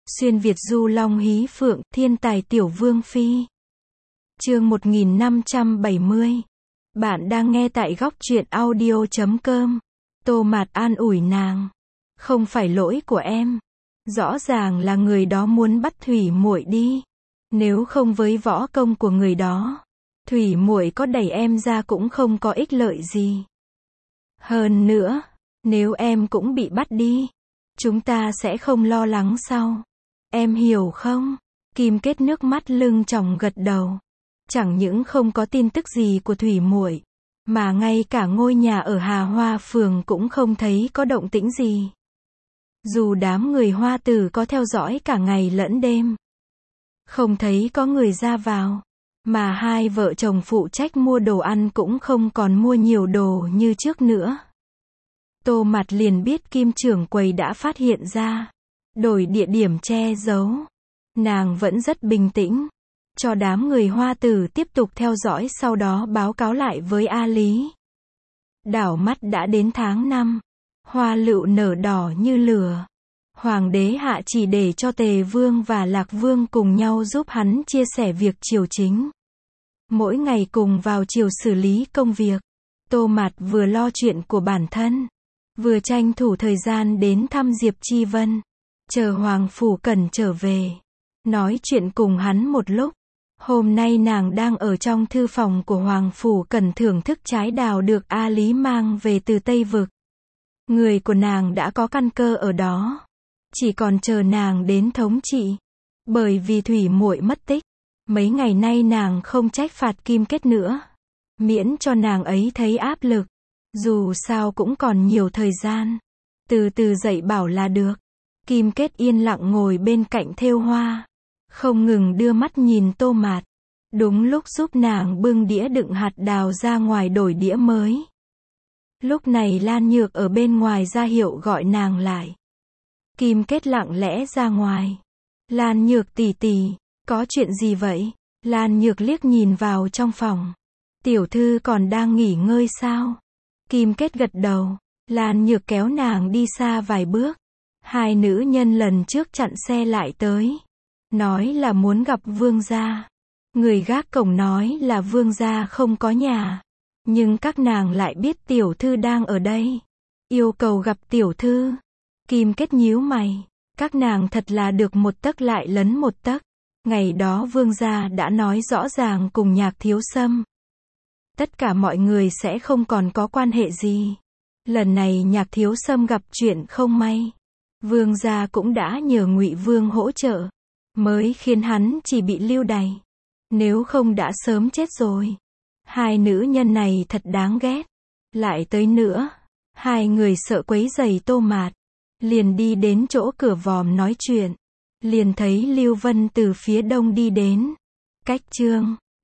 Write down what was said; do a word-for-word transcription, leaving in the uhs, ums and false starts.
Xuyên Việt du long hí phượng, thiên tài tiểu vương phi. Chương một nghìn năm trăm bảy mươi. Bạn đang nghe tại góc truyện audio chấm com. Tô Mạt an ủi nàng. Không phải lỗi của em. Rõ ràng là người đó muốn bắt Thủy Muội đi. Nếu không với võ công của người đó, Thủy Muội có đẩy em ra cũng không có ích lợi gì. Hơn nữa, nếu em cũng bị bắt đi, chúng ta sẽ không lo lắng sau. Em hiểu không? Kim Kết nước mắt lưng tròng gật đầu. Chẳng những không có tin tức gì của Thủy Muội, mà ngay cả ngôi nhà ở Hà Hoa phường cũng không thấy có động tĩnh gì. Dù đám người Hoa Tử có theo dõi cả ngày lẫn đêm, không thấy có người ra vào, mà hai vợ chồng phụ trách mua đồ ăn cũng không còn mua nhiều đồ như trước nữa. Tô Mạt liền biết Kim trưởng quầy đã phát hiện ra, đổi địa điểm che giấu. Nàng vẫn rất bình tĩnh, cho đám người Hoa Tử tiếp tục theo dõi, sau đó báo cáo lại với A Lý. Đảo mắt đã đến tháng năm, hoa lựu nở đỏ như lửa. Hoàng đế hạ chỉ để cho Tề Vương và Lạc Vương cùng nhau giúp hắn chia sẻ việc triều chính. Mỗi ngày cùng vào triều xử lý công việc. Tô Mạt vừa lo chuyện của bản thân, vừa tranh thủ thời gian đến thăm Diệp Chi Vân, chờ Hoàng Phủ Cẩn trở về, nói chuyện cùng hắn một lúc. Hôm nay nàng đang ở trong thư phòng của Hoàng Phủ Cẩn thưởng thức trái đào được A Lý mang về từ Tây Vực. Người của nàng đã có căn cơ ở đó, chỉ còn chờ nàng đến thống trị. Bởi vì Thủy Muội mất tích, mấy ngày nay nàng không trách phạt Kim Kết nữa, miễn cho nàng ấy thấy áp lực. Dù sao cũng còn nhiều thời gian, từ từ dạy bảo là được. Kim Kết yên lặng ngồi bên cạnh thêu hoa, không ngừng đưa mắt nhìn Tô Mạt. Đúng lúc giúp nàng bưng đĩa đựng hạt đào ra ngoài đổi đĩa mới. Lúc này Lan Nhược ở bên ngoài ra hiệu gọi nàng lại. Kim Kết lặng lẽ ra ngoài. Lan Nhược tỷ tỷ, có chuyện gì vậy? Lan Nhược liếc nhìn vào trong phòng. Tiểu thư còn đang nghỉ ngơi sao? Kim Kết gật đầu. Lan Nhược kéo nàng đi xa vài bước. Hai nữ nhân lần trước chặn xe lại tới, nói là muốn gặp vương gia. Người gác cổng nói là vương gia không có nhà, nhưng các nàng lại biết tiểu thư đang ở đây, yêu cầu gặp tiểu thư. Kim Kết nhíu mày, các nàng thật là được một tấc lại lấn một tấc. Ngày đó vương gia đã nói rõ ràng cùng Nhạc Thiếu Sâm, tất cả mọi người sẽ không còn có quan hệ gì. Lần này Nhạc Thiếu Sâm gặp chuyện không may, vương gia cũng đã nhờ Ngụy Vương hỗ trợ, mới khiến hắn chỉ bị lưu đày. Nếu không đã sớm chết rồi. Hai nữ nhân này thật đáng ghét. Lại tới nữa, hai người sợ quấy rầy Tô Mạt, liền đi đến chỗ cửa vòm nói chuyện. Liền thấy Lưu Vân từ phía đông đi đến. Cách chương